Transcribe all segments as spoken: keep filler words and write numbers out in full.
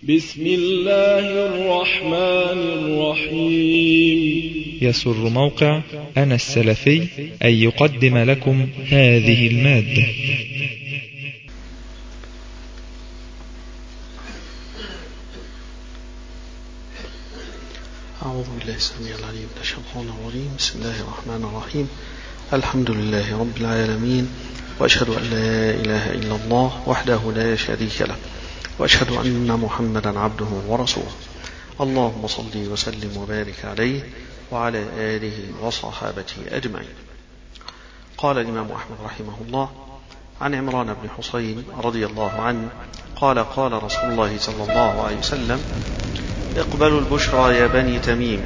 بسم الله الرحمن الرحيم. يسر موقع أنا السلفي أن يقدم لكم هذه المادة. أعوذ بالله السميع العليم من الشيطان الرجيم. بسم الله الرحمن الرحيم. الحمد لله رب العالمين، وأشهد أن لا إله إلا الله وحده لا شريك له، وأشهد أن محمدا عبده ورسوله. اللهم صل وسلم وبارك عليه وعلى آله وصحابته أجمعين. قال الإمام أحمد رحمه الله عن عمران بن حسين رضي الله عنه قال قال رسول الله صلى الله عليه وسلم: اقبلوا البشرى يا بني تميم.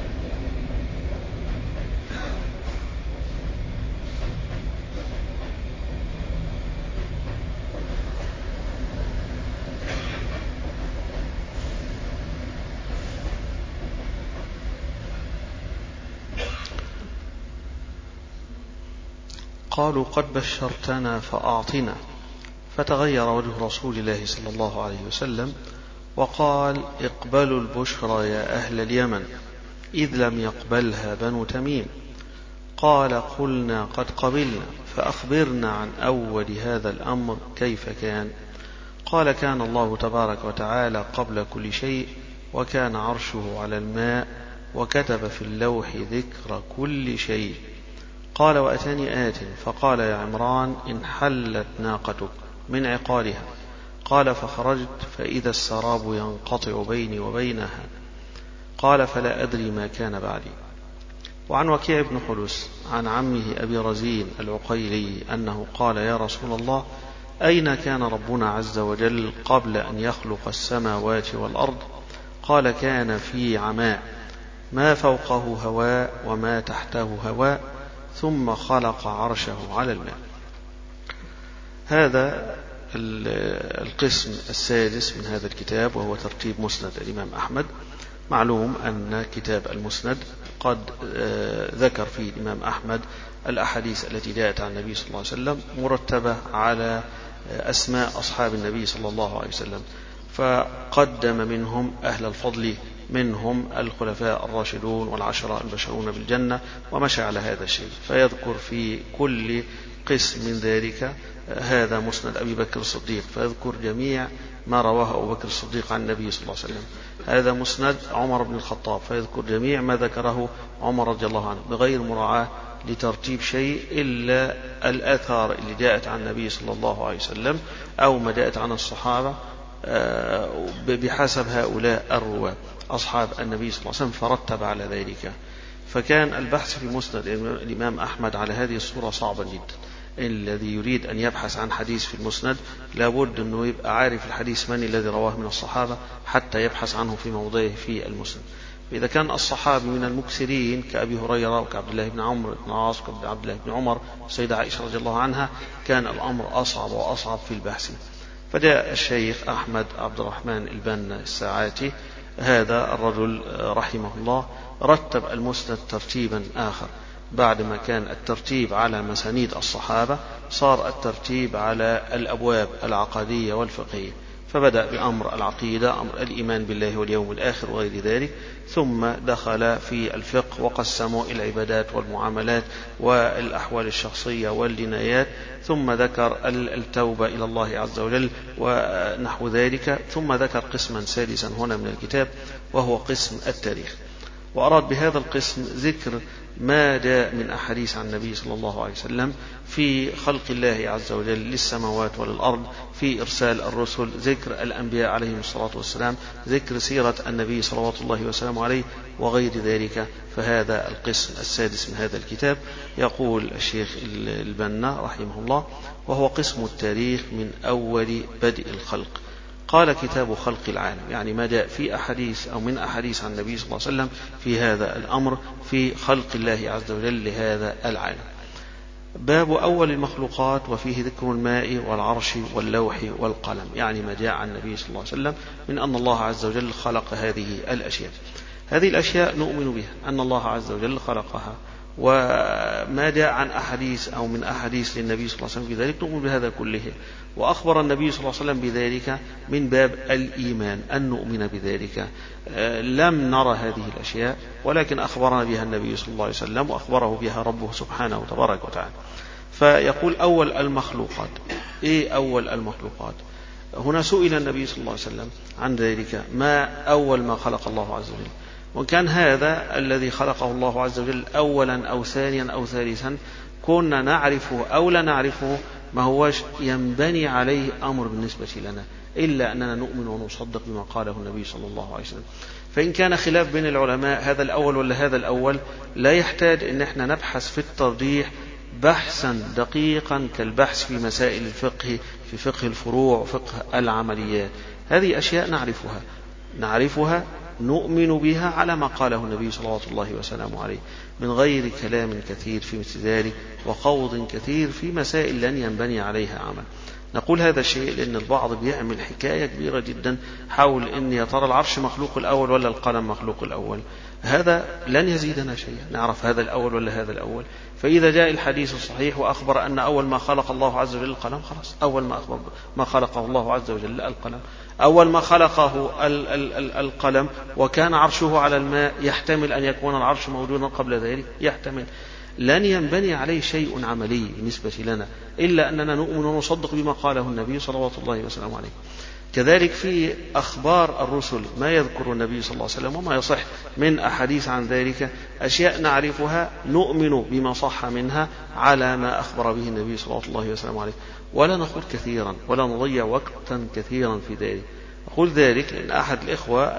قالوا: قد بشرتنا فأعطنا. فتغير وجه رسول الله صلى الله عليه وسلم وقال: اقبلوا البشرى يا أهل اليمن، إذ لم يقبلها بنو تميم. قال: قلنا قد قبلنا، فأخبرنا عن أول هذا الأمر كيف كان. قال: كان الله تبارك وتعالى قبل كل شيء، وكان عرشه على الماء، وكتب في اللوح ذكر كل شيء. قال: وأتاني آت فقال: يا عمران، انحلت ناقتك من عقالها. قال: فخرجت فإذا السراب ينقطع بيني وبينها. قال: فلا أدري ما كان بعدي. وعن وكيع بن حلس عن عمه أبي رزين العقيلي أنه قال: يا رسول الله، أين كان ربنا عز وجل قبل أن يخلق السماوات والأرض؟ قال: كان في عماء، ما فوقه هواء وما تحته هواء، ثم خلق عرشه على الماء. هذا القسم السادس من هذا الكتاب، وهو ترتيب مسند الإمام أحمد. معلوم أن كتاب المسند قد ذكر فيه الإمام أحمد الأحاديث التي جاءت عن النبي صلى الله عليه وسلم مرتبة على أسماء أصحاب النبي صلى الله عليه وسلم، فقدم منهم أهل الفضل، منهم الخلفاء الراشدون والعشرة البشرون بالجنة، ومشى على هذا الشيء، فيذكر في كل قسم من ذلك. هذا مسند أبي بكر الصديق، فيذكر جميع ما رواه أبو بكر الصديق عن النبي صلى الله عليه وسلم. هذا مسند عمر بن الخطاب، فيذكر جميع ما ذكره عمر رضي الله عنه، بغير مراعاة لترتيب شيء إلا الآثار اللي جاءت عن النبي صلى الله عليه وسلم أو ما جاءت عن الصحابة بحسب هؤلاء الرواة أصحاب النبي صلى الله عليه وسلم، فرتب على ذلك. فكان البحث في مسند الإمام أحمد على هذه الصورة صعبا جدا. الذي يريد أن يبحث عن حديث في المسند لابد أنه يبقى عارف الحديث من الذي رواه من الصحابة حتى يبحث عنه في موضعه في المسند. فإذا كان الصحابي من المكثرين كأبي هريرة وكعبد الله بن عمرو بن العاص وكعبد الله بن عمر والسيدة عائشة رضي الله عنها، كان الأمر أصعب وأصعب في البحث. فجاء الشيخ أحمد عبد الرحمن البنا الساعاتي، هذا الرجل رحمه الله، رتب المسند ترتيبا آخر. بعد ما كان الترتيب على مسانيد الصحابة، صار الترتيب على الأبواب العقدية والفقهية، فبدأ بأمر العقيدة، أمر الإيمان بالله واليوم الآخر وغير ذلك، ثم دخل في الفقه وقسموا العبادات والمعاملات والأحوال الشخصية والجنايات، ثم ذكر التوبة إلى الله عز وجل ونحو ذلك، ثم ذكر قسما سادسا هنا من الكتاب، وهو قسم التاريخ. وأراد بهذا القسم ذكر ما جاء من أحاديث عن النبي صلى الله عليه وسلم في خلق الله عز وجل للسماوات وللأرض، في إرسال الرسل، ذكر الأنبياء عليهم الصلاة والسلام، ذكر سيرة النبي صلوات الله وسلامه عليه وغير ذلك. فهذا القسم السادس من هذا الكتاب. يقول الشيخ البنا رحمه الله: وهو قسم التاريخ من أول بدء الخلق. قال: كتاب خلق العالم، يعني ما جاء في أحاديث أو من أحاديث عن النبي صلى الله عليه وسلم في هذا الأمر في خلق الله عز وجل لهذا العالم. باب أول المخلوقات، وفيه ذكر الماء والعرش واللوح والقلم، يعني ما جاء عن النبي صلى الله عليه وسلم من أن الله عز وجل خلق هذه الأشياء. هذه الأشياء نؤمن بها، أن الله عز وجل خلقها، وما جاء عن أحاديث أو من أحاديث للنبي صلى الله عليه وسلم بذلك نؤمن بهذا كله. وأخبر النبي صلى الله عليه وسلم بذلك من باب الإيمان أن نؤمن بذلك. لم نرى هذه الأشياء ولكن أخبرنا بها النبي صلى الله عليه وسلم وأخبره بها ربه سبحانه وتبارك وتعالى. فيقول أول المخلوقات. إيه أول المخلوقات؟ هنا سئل النبي صلى الله عليه وسلم عن ذلك، ما أول ما خلق الله عز وجل؟ وكان هذا الذي خلقه الله عز وجل أولا أو ثانيا أو ثالثا كنا نعرفه أو لا نعرفه، ما هوش ينبني عليه أمر بالنسبة لنا إلا أننا نؤمن ونصدق بما قاله النبي صلى الله عليه وسلم. فإن كان خلاف بين العلماء هذا الأول ولا هذا الأول، لا يحتاج أن احنا نبحث في الترجيح بحثا دقيقا كالبحث في مسائل الفقه، في فقه الفروع وفقه العمليات. هذه أشياء نعرفها نعرفها نؤمن بها على ما قاله النبي صلى الله وسلم عليه، من غير كلام كثير في مثل ذلك وخوض كثير في مسائل لن ينبني عليها عمل. نقول هذا الشيء لأن البعض بيعمل حكاية كبيرة جدا حول أن يا ترى العرش مخلوق الأول ولا القلم مخلوق الأول. هذا لن يزيدنا شيئا، نعرف هذا الأول ولا هذا الأول. فإذا جاء الحديث الصحيح وأخبر أن أول ما خلق الله عز وجل القلم، خلاص أول ما أخبر ما خلقه الله عز وجل القلم. أول ما خلقه ال- ال- ال- القلم وكان عرشه على الماء، يحتمل أن يكون العرش موجودا قبل ذلك، يحتمل. لن ينبني عليه شيء عملي بالنسبة لنا إلا أننا نؤمن ونصدق بما قاله النبي صلى الله وسلم عليه. كذلك في أخبار الرسل ما يذكر النبي صلى الله عليه وسلم وما يصح من أحاديث عن ذلك، أشياء نعرفها نؤمن بما صح منها على ما أخبر به النبي صلى الله وسلم عليه، ولا نخوض كثيرا ولا نضيع وقتا كثيرا في ذلك. أقول ذلك لأن أحد الإخوة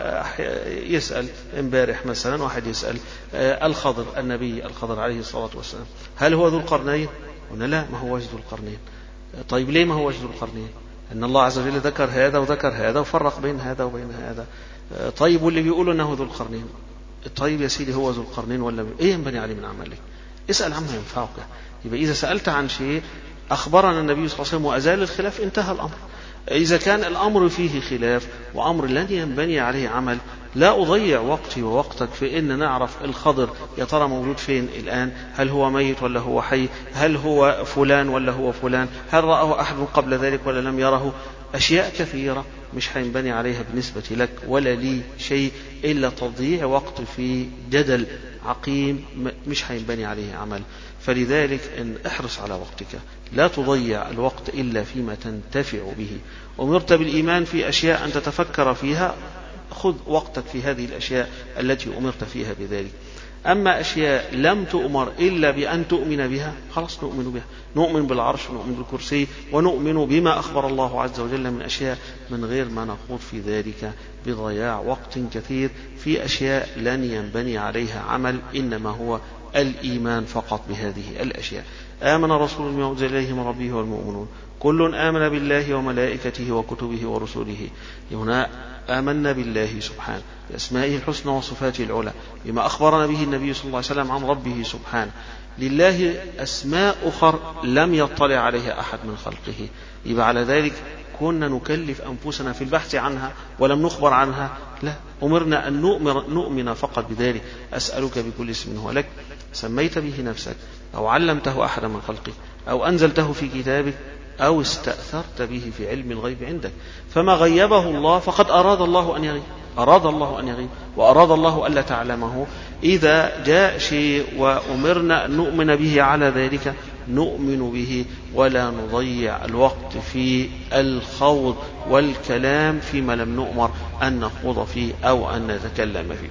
يسأل امبارح مثلا، واحد يسأل الخضر النبي الخضر عليه الصلاة والسلام هل هو ذو القرنين؟ قلنا لا، ما هو ذو القرنين. طيب ليه ما هو ذو القرنين؟ أن الله عز وجل ذكر هذا وذكر هذا وفرق بين هذا وبين هذا. طيب واللي بيقولوا أنه ذو القرنين، طيب يا سيدي هو ذو القرنين ولا إيه ينبني عليه من عملك؟ اسأل عما ينفعك. يبقى إذا سألت عن شيء أخبرنا النبي صلى الله عليه وسلم وأزال الخلاف انتهى الأمر. إذا كان الأمر فيه خلاف وأمر لن ينبني عليه عمل، لا أضيع وقتي ووقتك في إن نعرف الخضر يا ترى موجود فين الآن، هل هو ميت ولا هو حي، هل هو فلان ولا هو فلان، هل رأه أحد قبل ذلك ولا لم يره. أشياء كثيرة مش هينبني عليها بالنسبة لك ولا لي شيء إلا تضييع وقت في جدل عقيم مش هينبني عليه عمل. فلذلك إن احرص على وقتك، لا تضيع الوقت إلا فيما تنتفع به. أمرت بالإيمان في أشياء أن تتفكر فيها، خذ وقتك في هذه الأشياء التي أمرت فيها بذلك. أما أشياء لم تؤمر إلا بأن تؤمن بها، خلاص نؤمن بها، نؤمن بالعرش ونؤمن بالكرسي ونؤمن بما أخبر الله عز وجل من أشياء من غير ما نخوض في ذلك بضياع وقت كثير في أشياء لن ينبني عليها عمل، إنما هو الإيمان فقط بهذه الأشياء. آمن رسول بما أنزل إليه من ربه والمؤمنون كل آمن بالله وملائكته وكتبه ورسله. هنا آمنا بالله سبحانه بأسمائه الحسنى وصفاته العلى بما أخبرنا به النبي صلى الله عليه وسلم عن ربه سبحانه. لله أسماء أخر لم يطلع عليها أحد من خلقه، يبقى على ذلك كنا نكلف أنفسنا في البحث عنها ولم نخبر عنها؟ لا، أمرنا أن نؤمن فقط بذلك. أسألك بكل اسم هو لك سميت به نفسك أو علمته أحد من خلقك أو أنزلته في كتابك أو استأثرت به في علم الغيب عندك. فما غيبه الله فقد أراد الله أن يغيب، أراد الله أن يغيب وأراد الله ألا تعلمه. إذا جاء شيء وأمرنا أن نؤمن به على ذلك نؤمن به ولا نضيع الوقت في الخوض والكلام فيما لم نؤمر أن نخوض فيه أو أن نتكلم فيه.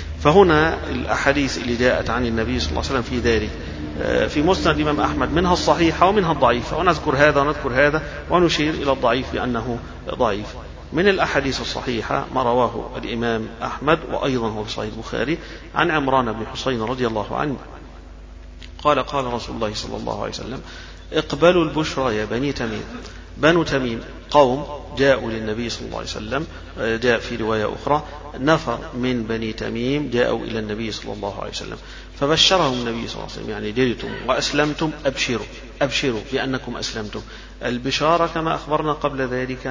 فهنا الأحاديث اللي جاءت عن النبي صلى الله عليه وسلم في ذلك في مسند الإمام أحمد منها الصحيحة ومنها الضعيفة، ونذكر هذا ونذكر هذا ونشير إلى الضعيف بأنه ضعيف. من الأحاديث الصحيحة ما رواه الإمام أحمد وأيضا هو في صحيح البخاري عن عمران بن حسين رضي الله عنه قال قال رسول الله صلى الله عليه وسلم اقبلوا البشرى يا بني تميم. بنو تميم قوم جاءوا للنبي صلى الله عليه وسلم، جاء في رواية أخرى نفر من بني تميم جاءوا إلى النبي صلى الله عليه وسلم فبشرهم النبي صلى الله عليه وسلم يعني جئتم وأسلمتم أبشروا أبشروا بأنكم أسلمتم. البشارة كما أخبرنا قبل ذلك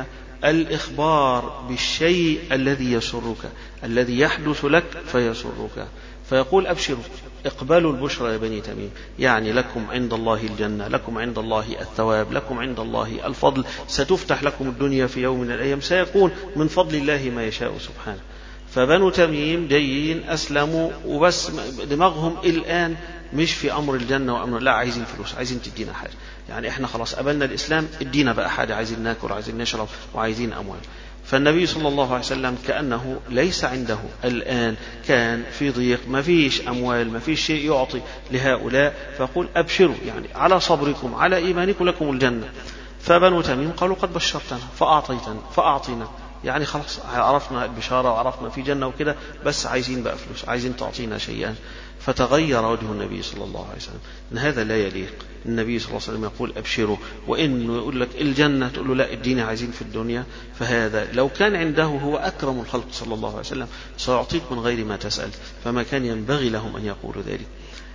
الإخبار بالشيء الذي يسرك، الذي يحدث لك فيسرك، فيقول أبشروا اقبلوا البشرى يا بني تميم، يعني لكم عند الله الجنة، لكم عند الله الثواب، لكم عند الله الفضل، ستفتح لكم الدنيا في يوم من الأيام، سيكون من فضل الله ما يشاء سبحانه. فبنو تميم جايين أسلموا وبس دماغهم الآن مش في أمر الجنة وأمر، لا عايزين فلوس، عايزين تدينا حاجة، يعني إحنا خلاص قبلنا الإسلام، ادينا بقى حاجة، عايزين ناكل، عايزين نشرب، وعايزين أموال. فالنبي صلى الله عليه وسلم كأنه ليس عنده الآن، كان في ضيق، ما فيش أموال، ما فيش شيء يعطي لهؤلاء، فقل أبشروا يعني على صبركم على إيمانكم لكم الجنة. فبنو تميم قالوا قد بشرتنا فأعطيتنا فأعطينا، يعني خلاص عرفنا البشارة وعرفنا في جنة وكده، بس عايزين بقى فلوس، عايزين تعطينا شيئا. فتغير وجه النبي صلى الله عليه وسلم، إن هذا لا يليق. النبي صلى الله عليه وسلم يقول أبشروا، وإنه يقول لك الجنة تقول له لا اديني عايزين في الدنيا. فهذا لو كان عنده هو أكرم الخلق صلى الله عليه وسلم سيعطيك من غير ما تسأل، فما كان ينبغي لهم أن يقولوا ذلك.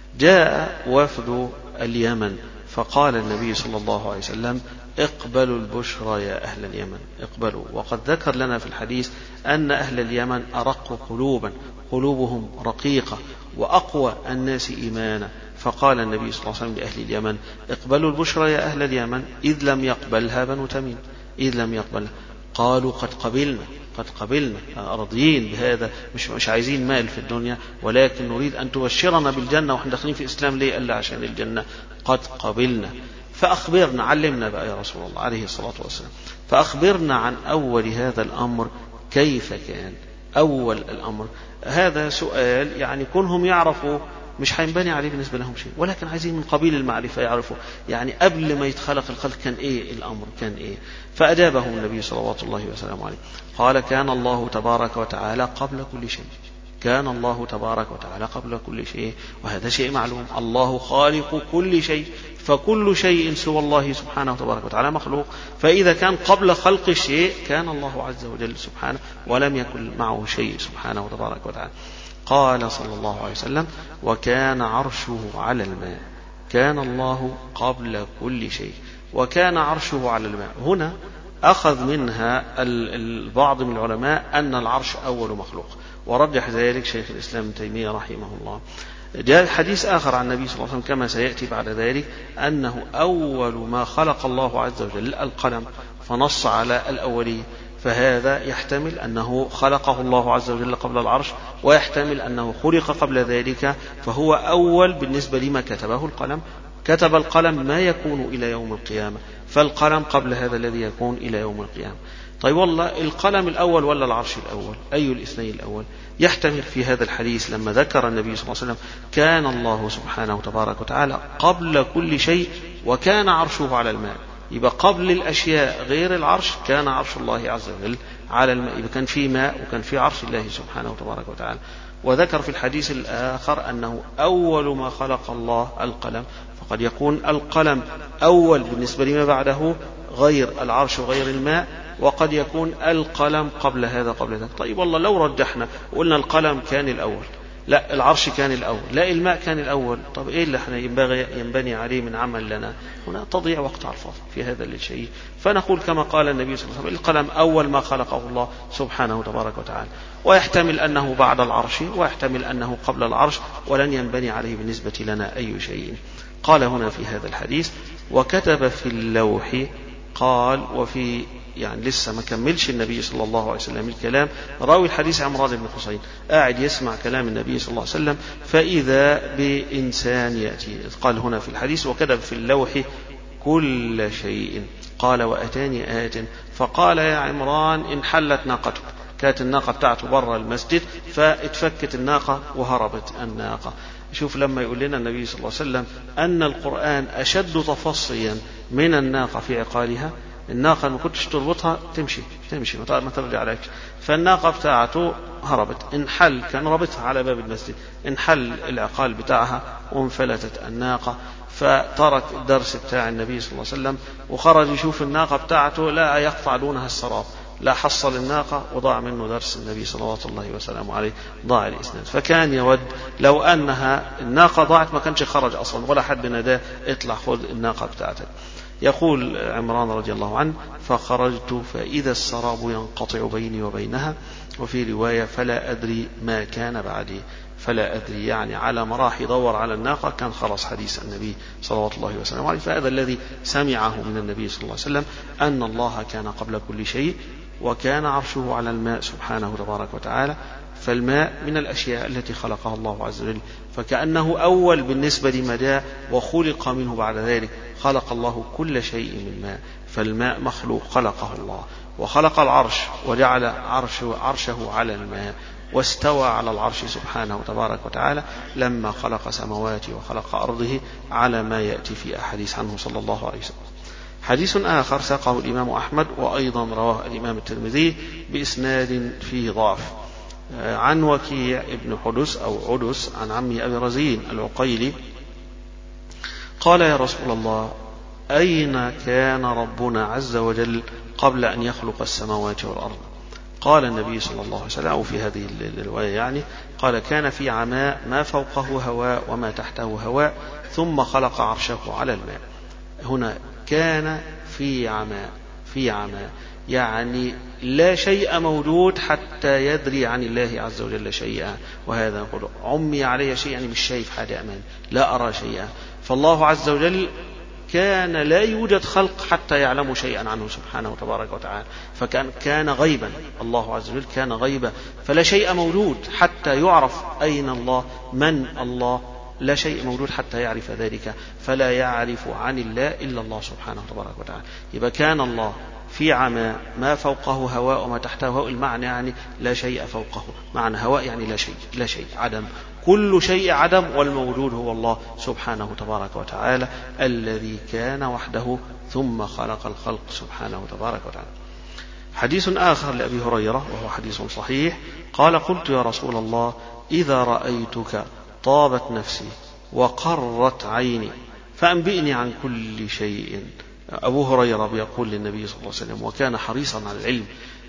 جاء وفد اليمن فقال النبي صلى الله عليه وسلم اقبلوا البشرى يا أهل اليمن، اقبلوا. وقد ذكر لنا في الحديث أن أهل اليمن أرق قلوبا، قلوبهم رقيقة وأقوى الناس إيمانا. فقال النبي صلى الله عليه وسلم لأهل اليمن اقبلوا البشرى يا أهل اليمن، إذ لم يقبلها بنو تميم، إذ لم يقبلها. قالوا قد قبلنا، قد قبلنا، راضيين بهذا، مش مش عايزين مال في الدنيا، ولكن نريد أن تبشرنا بالجنة، وإحنا داخلين في الإسلام ليه؟ إلا عشان الجنة. قد قبلنا. فأخبرنا، علمنا بقى يا رسول الله عليه الصلاة والسلام، فأخبرنا عن أول هذا الأمر كيف كان. أول الأمر هذا سؤال يعني كونهم يعرفوا مش هينبني عليه بالنسبة لهم شيء، ولكن عايزين من قبيل المعرفة يعرفوا يعني قبل ما يتخلق الخلق كان إيه الأمر، كان إيه. فأجابه النبي صلوات الله وسلامه عليه قال كان الله تبارك وتعالى قبل كل شيء، كان الله تبارك وتعالى قبل كل شيء، وهذا شيء معلوم، الله خالق كل شيء، فكل شيء سوى الله سبحانه وتبارك وتعالى مخلوق. فإذا كان قبل خلق الشيء كان الله عز وجل سبحانه ولم يكن معه شيء سبحانه وتبارك وتعالى. قال صلى الله عليه وسلم وكان عرشه على الماء، كان الله قبل كل شيء وكان عرشه على الماء. هنا أخذ منها البعض من العلماء أن العرش أول مخلوق، ورجح ذلك شيخ الإسلام ابن تيمية رحمه الله. جاء حديث آخر عن النبي صلى الله عليه وسلم كما سيأتي بعد ذلك أنه أول ما خلق الله عز وجل القلم، فنص على الأولية، فهذا يحتمل أنه خلقه الله عز وجل قبل العرش، ويحتمل أنه خلق قبل ذلك، فهو أول بالنسبة لما كتبه القلم. كتب القلم ما يكون إلى يوم القيامة، فالقلم قبل هذا الذي يكون إلى يوم القيامة. طيب والله القلم الأول ولا العرش الأول؟ أي الاثنين الأول؟ يحتمل في هذا الحديث لما ذكر النبي صلى الله عليه وسلم كان الله سبحانه وتبارك وتعالى قبل كل شيء وكان عرشه على الماء، يبقى قبل الأشياء غير العرش كان عرش الله عز وجل على الماء، يبقى كان في ماء وكان في عرش الله سبحانه وتبارك وتعالى. وذكر في الحديث الآخر أنه أول ما خلق الله القلم، فقد يكون القلم أول بالنسبة لما بعده غير العرش وغير الماء، وقد يكون القلم قبل هذا قبل ذلك. طيب والله لو رجحنا وقلنا القلم كان الأول، لا العرش كان الأول، لا الماء كان الأول، طب إيه اللي احنا ينبغي ينبني عليه من عمل لنا؟ هنا تضيع وقت على الفاضي في هذا الشيء. فنقول كما قال النبي صلى الله عليه وسلم القلم أول ما خلقه الله سبحانه تبارك وتعالى، ويحتمل أنه بعد العرش ويحتمل أنه قبل العرش، ولن ينبني عليه بالنسبة لنا أي شيء. قال هنا في هذا الحديث وكتب في اللوح، قال وفي يعني لسه ما كملش النبي صلى الله عليه وسلم الكلام، راوي الحديث عمران بن حسين قاعد يسمع كلام النبي صلى الله عليه وسلم، فإذا بإنسان يأتي. قال هنا في الحديث وكتب في اللوح كل شيء. قال وأتاني آت فقال يا عمران انحلت ناقتك، كانت الناقة بتاعته برا المسجد فاتفكت الناقة وهربت الناقة. شوف لما يقول لنا النبي صلى الله عليه وسلم أن القرآن أشد تفصيا من الناقة في عقالها. الناقة ما كنتش تربطها تمشي تمشي ما ترجع عليك، فالناقة بتاعته هربت، انحل كان ربطها على باب المسجد، انحل العقال بتاعها وانفلتت الناقة. فترك الدرس بتاع النبي صلى الله عليه وسلم وخرج يشوف الناقة بتاعته لا يقطع دونها السراب، لا حصل الناقة وضاع منه درس النبي صلوات الله وسلامه عليه، ضاع الإسناد. فكان يود لو أنها الناقة ضاعت ما كانش خرج أصلا ولا حد ناداه اطلع خذ الناقة بتاعتك. يقول عمران رضي الله عنه فخرجت فإذا السراب ينقطع بيني وبينها، وفي رواية فلا أدري ما كان بعدي، فلا أدري يعني على ما راح يدور على الناقة كان خلص حديث النبي صلوات الله وسلامه عليه. فهذا الذي سمعه من النبي صلى الله عليه وسلم أن الله كان قبل كل شيء وكان عرشه على الماء سبحانه تبارك وتعالى، فالماء من الأشياء التي خلقها الله عز وجل، فكأنه أول بالنسبة لمدى وخلق منه بعد ذلك، خلق الله كل شيء من ماء، فالماء مخلوق خلقه الله، وخلق العرش وجعل عرشه, عرشه على الماء، واستوى على العرش سبحانه تبارك وتعالى لما خلق سماواته وخلق أرضه على ما يأتي في أحاديث عنه صلى الله عليه وسلم. حديث آخر ساقه الإمام أحمد وأيضا رواه الإمام الترمذي بإسناد فيه ضعف عن وكيع ابن حدس أو عدس عن عمي أبي رزين العقيلي قال يا رسول الله أين كان ربنا عز وجل قبل أن يخلق السماوات والأرض؟ قال النبي صلى الله عليه وسلم أو في هذه الرواية يعني قال كان في عماء ما فوقه هواء وما تحته هواء ثم خلق عرشه على الماء. هنا كان في عماء، في عماء يعني لا شيء موجود حتى يدري عن الله عز وجل شيئا، وهذا يقول عمي علي شيء يعني مش شايف حاجة أمامي، لا أرى شيئا. فالله عز وجل كان لا يوجد خلق حتى يعلموا شيئا عنه سبحانه وتبارك وتعالى، فكان كان غيبا، الله عز وجل كان غيبا، فلا شيء موجود حتى يعرف أين الله من الله، لا شيء موجود حتى يعرف ذلك، فلا يعرف عن الله إلا الله سبحانه وتبارك وتعالى. يبقى كان الله في عماء ما فوقه هواء وما تحته هواء، المعنى يعني لا شيء فوقه، معنى هواء يعني لا شيء، لا شيء عدم، كل شيء عدم، والموجود هو الله سبحانه تبارك وتعالى الذي كان وحده ثم خلق الخلق سبحانه تبارك وتعالى. حديث آخر لأبي هريرة وهو حديث صحيح قال قلت يا رسول الله إذا رأيتك طابت نفسي وقرت عيني فأنبئني عن كل شيء. أبو هريرة بيقول للنبي صلى الله عليه وسلم وكان حريصا على العلم.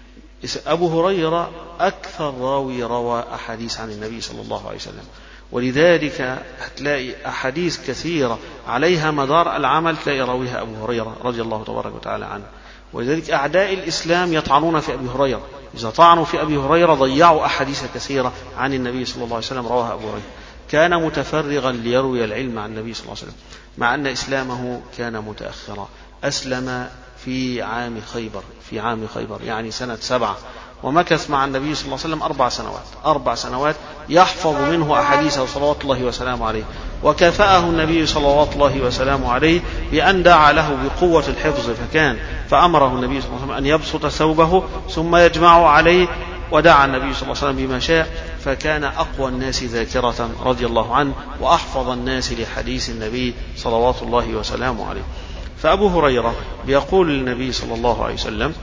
أبو هريرة أكثر راوي روى أحاديث عن النبي صلى الله عليه وسلم، ولذلك هتلاقي أحاديث كثيرة عليها مدار العمل تلاقي راويها أبو هريرة رضي الله تبارك وتعالى عنه. ولذلك أعداء الإسلام يطعنون في أبي هريرة، إذا طعنوا في أبي هريرة ضيعوا أحاديث كثيرة عن النبي صلى الله عليه وسلم رواها أبو هريرة. كان متفرغا ليروي العلم عن النبي صلى الله عليه وسلم، مع أن إسلامه كان متأخرا. أسلم في عام خيبر، في عام خيبر يعني سنة سبعة، ومكث مع النبي صلى الله عليه وسلم أربع سنوات، أربع سنوات يحفظ منه أحاديثه صلوات الله وسلامه عليه. وكافأه النبي صلوات الله وسلامه عليه بأن دعا له بقوة الحفظ، فكان فأمره النبي صلى الله عليه وسلم أن يبسط ثوبه ثم يجمع عليه، ودعا النبي صلى الله عليه وسلم بما شاء، فكان أقوى الناس ذاكرة رضي الله عنه وأحفظ الناس لحديث النبي صلوات الله وسلامه عليه. فأبو هريرة بيقول للنبي صلى الله عليه وسلم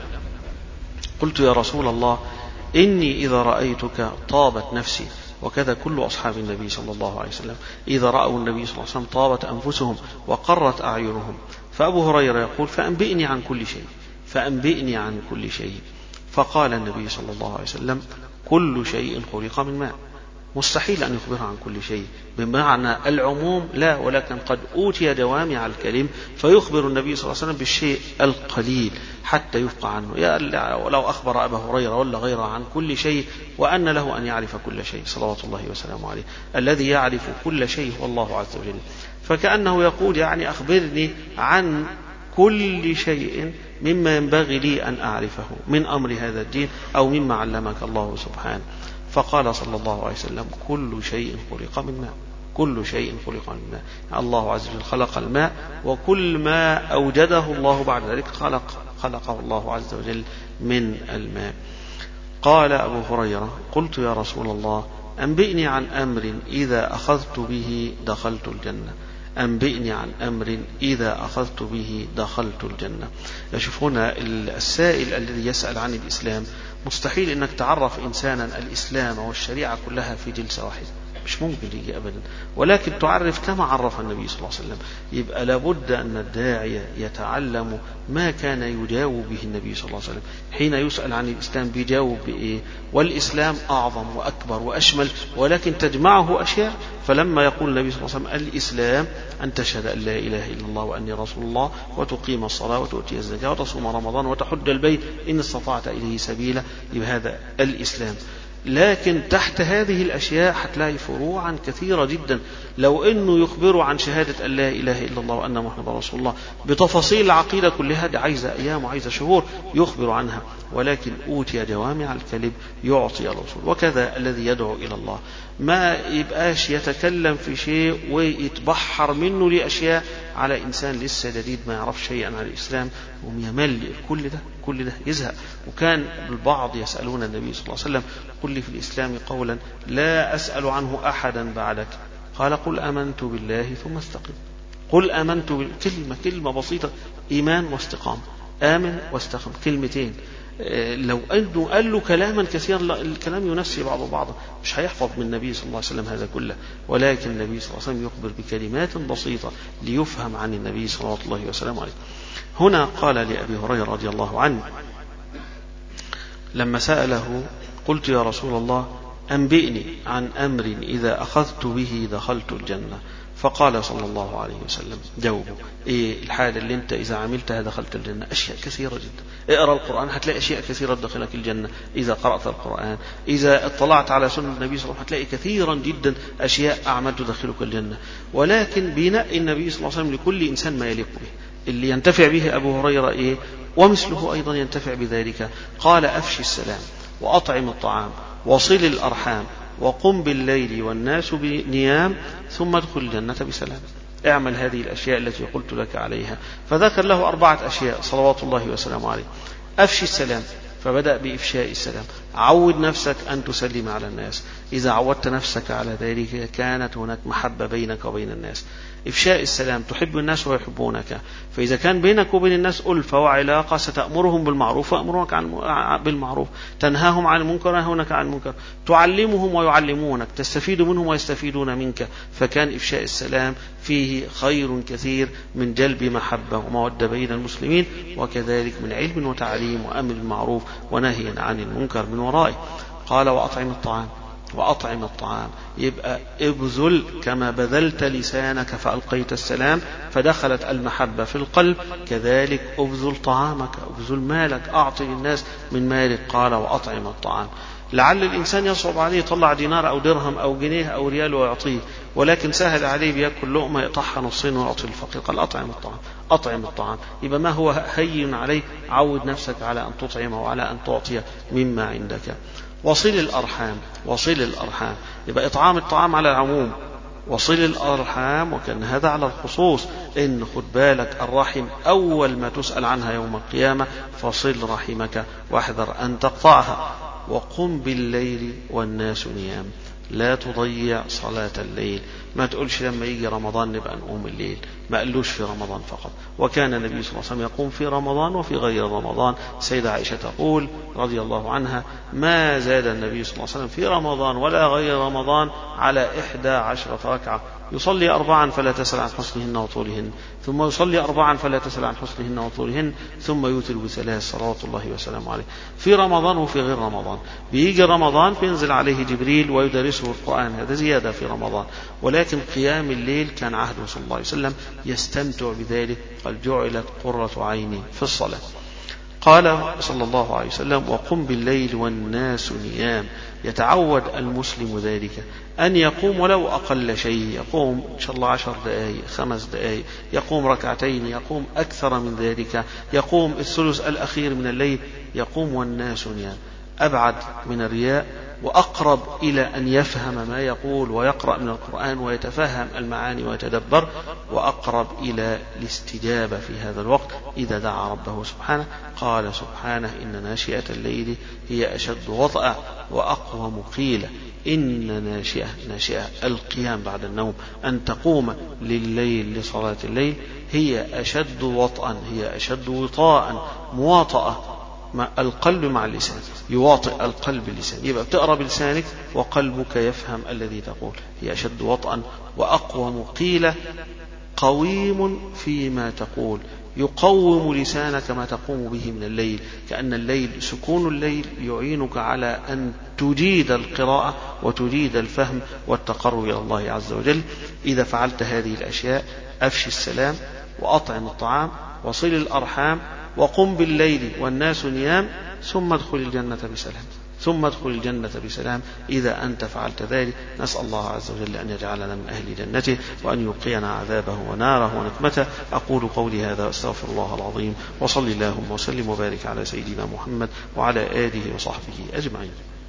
قلت يا رسول الله إني إذا رأيتك طابت نفسي، وكذا كل أصحاب النبي صلى الله عليه وسلم إذا رأوا النبي صلى الله عليه وسلم طابت أنفسهم وقرت أعينهم. فأبو هريرة يقول فأنبئني عن كل شيء، فأنبئني عن كل شيء. فقال النبي صلى الله عليه وسلم كل شيء خلق من ماء. مستحيل أن يخبر عن كل شيء بمعنى العموم لا، ولكن قد أوتي جوامع الكلم فيخبر النبي صلى الله عليه وسلم بالشيء القليل حتى يفقى عنه. يا لو أخبر أبا هريرة ولا غيره عن كل شيء وأن له أن يعرف كل شيء صلوات الله وسلامه عليه. الذي يعرف كل شيء هو الله عز وجل. فكأنه يقول يعني أخبرني عن كل شيء مما ينبغي لي أن أعرفه من أمر هذا الدين أو مما علمك الله سبحانه. فقال صلى الله عليه وسلم كل شيء خلق من ماء، كل شيء خلق من ماء. الله عز وجل خلق الماء، وكل ما أوجده الله بعد ذلك خلق خلقه الله عز وجل من الماء. قال أبو هريرة قلت يا رسول الله أنبئني عن أمر إذا أخذت به دخلت الجنة، أنبئني عن أمر إذا أخذت به دخلت الجنة. يشوف هنا السائل الذي يسأل عن الإسلام مستحيل أنك تعرف إنسانا الإسلام والشريعة كلها في جلسة واحدة، مش ممكن يجي أبدا، ولكن تعرف كما عرف النبي صلى الله عليه وسلم. يبقى لابد أن الداعية يتعلم ما كان يجاوب به النبي صلى الله عليه وسلم. حين يسأل عن الإسلام بيجاوب بإيه؟ والإسلام أعظم وأكبر وأشمل، ولكن تجمعه أشياء. فلما يقول النبي صلى الله عليه وسلم الإسلام أن تشهد أن لا إله إلا الله وأني رسول الله وتقيم الصلاة وتؤتي الزكاة وتصوم رمضان وتحج البيت إن استطعت إليه سبيلا، يبقى هذا الإسلام. لكن تحت هذه الأشياء هتلاقي فروعا كثيرة جدا. لو أنه يخبروا عن شهادة أن لا إله إلا الله وأن محمد رسول الله بتفاصيل العقيدة كلها، دي عايزة أيام وعايزة شهور يخبر عنها، ولكن أوتي جوامع الكلم يعطي الرسول. وكذا الذي يدعو إلى الله ما يبقاش يتكلم في شيء ويتبحر منه لأشياء على إنسان لسه جديد ما يعرف شيئا عن الإسلام ويمل. كل ده كل ده يزهق. وكان البعض يسألون النبي صلى الله عليه وسلم قل لي في الإسلام قولا لا أسأل عنه أحدا بعدك، قال قل آمنت بالله ثم استقم. قل آمنت كلمة كلمة بسيطة، إيمان واستقام، آمن واستقم، كلمتين. لو أنه قال له كلاما كثيرا الكلام ينسي بعضه بعضا، مش هيحفظ من النبي صلى الله عليه وسلم هذا كله. ولكن النبي صلى الله عليه وسلم يخبر بكلمات بسيطة ليفهم عن النبي صلى الله عليه وسلم. هنا قال لأبي هريرة رضي الله عنه لما سأله قلت يا رسول الله أنبئني عن أمر إذا أخذت به دخلت الجنة، فقال صلى الله عليه وسلم جاوبه إيه الحالة اللي أنت إذا عملتها دخلت الجنة؟ أشياء كثيرة جدا. اقرأ القرآن هتلاقي أشياء كثيرة تدخلك الجنة. إذا قرأت القرآن، إذا اطلعت على سنة النبي صلى الله عليه وسلم هتلاقي كثيرا جدا أشياء أعمال تدخلك الجنة. ولكن بينقي النبي صلى الله عليه وسلم لكل إنسان ما يليق به. اللي ينتفع به أبو هريرة إيه؟ ومثله أيضا ينتفع بذلك. قال أفشي السلام وأطعم الطعام وصل الأرحام وقم بالليل والناس بنيام ثم ادخل الجنة بسلام. اعمل هذه الأشياء التي قلت لك عليها. فذكر له أربعة أشياء صلوات الله وسلامه عليه. أفشي السلام، فبدأ بإفشاء السلام. عود نفسك أن تسلم على الناس. إذا عودت نفسك على ذلك كانت هناك محبة بينك وبين الناس. إفشاء السلام، تحب الناس ويحبونك، فإذا كان بينك وبين الناس ألفة وعلاقة ستأمرهم بالمعروف وأمرونك بالمعروف، تنهاهم عن المنكر وينهونك عن المنكر، تعلمهم ويعلمونك، تستفيد منهم ويستفيدون منك. فكان إفشاء السلام فيه خير كثير من جلب محبة ومودة بين المسلمين، وكذلك من علم وتعليم وأمر بالمعروف ونهي عن المنكر من ورائه. قال وأطعم الطعام. وأطعم الطعام يبقى ابذل كما بذلت لسانك فألقيت السلام فدخلت المحبة في القلب، كذلك ابذل طعامك، ابذل مالك، أعطي للناس من مالك. قال وأطعم الطعام. لعل الإنسان يصعب عليه يطلع دينار أو درهم أو جنيه أو ريال ويعطيه، ولكن سهل عليه بيأكل لقمة يقطعها نصين ويعطي الفقير. قال أطعم الطعام. أطعم الطعام يبقى ما هو هين عليه، عود نفسك على أن تطعم وعلى أن تعطي مما عندك. وصل الأرحام. وصل الأرحام يبقى إطعام الطعام على العموم، وصل الأرحام وكان هذا على الخصوص. إن خد بالك الرحم أول ما تسأل عنها يوم القيامة، فصل رحمك واحذر أن تقطعها. وقم بالليل والناس نيام، لا تضيع صلاة الليل. ما تقولش لما يجي رمضان نبقى نقوم الليل، ما قالوش في رمضان فقط. وكان النبي صلى الله عليه وسلم يقوم في رمضان وفي غير رمضان. سيدة عائشة تقول رضي الله عنها ما زاد النبي صلى الله عليه وسلم في رمضان ولا غير رمضان على إحدى عشرة ركعة، يصلي أربعا فلا تسأل عن حسنهن وطولهن، ثم يصلي أربعا فلا تسأل عن حسنهن وطولهن، ثم يوتر بثلاث صلوات الله وسلامه عليه. في رمضان وفي غير رمضان. بيجي رمضان بينزل عليه جبريل ويدرسه القرآن، هذا زيادة في رمضان. ولكن قيام الليل كان عهده صلى الله عليه وسلم يستمتع بذلك، قال جعلت قرة عيني في الصلاة. قال صلى الله عليه وسلم وقم بالليل والناس نيام. يتعود المسلم ذلك أن يقوم ولو أقل شيء، يقوم إن شاء الله عشر دقائق خمس دقائق، يقوم ركعتين، يقوم أكثر من ذلك، يقوم الثلث الأخير من الليل، يقوم والناس نيام. أبعد من الرياء وأقرب إلى أن يفهم ما يقول ويقرأ من القرآن ويتفهم المعاني ويتدبر، وأقرب إلى الاستجابة في هذا الوقت إذا دعا ربه سبحانه. قال سبحانه إن ناشئة الليل هي أشد وطأ وأقوم قيلا. إن ناشئة ناشئة القيام بعد النوم، أن تقوم لليل لصلاة الليل، هي أشد وطئا، هي أشد وطاء، مواطأة مع القلب مع اللسان، يواطئ القلب اللسان. يبقى بتقرأ بلسانك وقلبك يفهم الذي تقول. هي أشد وطئا وأقوم قيل قويم فيما تقول، يقوم لسانك ما تقوم به من الليل، كأن الليل سكون الليل يعينك على أن تجيد القراءة وتجيد الفهم والتقرب إلى الله عز وجل. إذا فعلت هذه الأشياء أفشي السلام وأطعم الطعام وصل الأرحام وقم بالليل والناس نيام ثم ادخل الجنة بسلام ثم ادخل الجنة بسلام إذا أنت فعلت ذلك. نسأل الله عز وجل أن يجعلنا من أهل جنته وأن يوقينا عذابه وناره ونقمته. أقول قولي هذا وأستغفر الله العظيم، وصل اللهم وسلم وبارك على سيدنا محمد وعلى آله وصحبه أجمعين.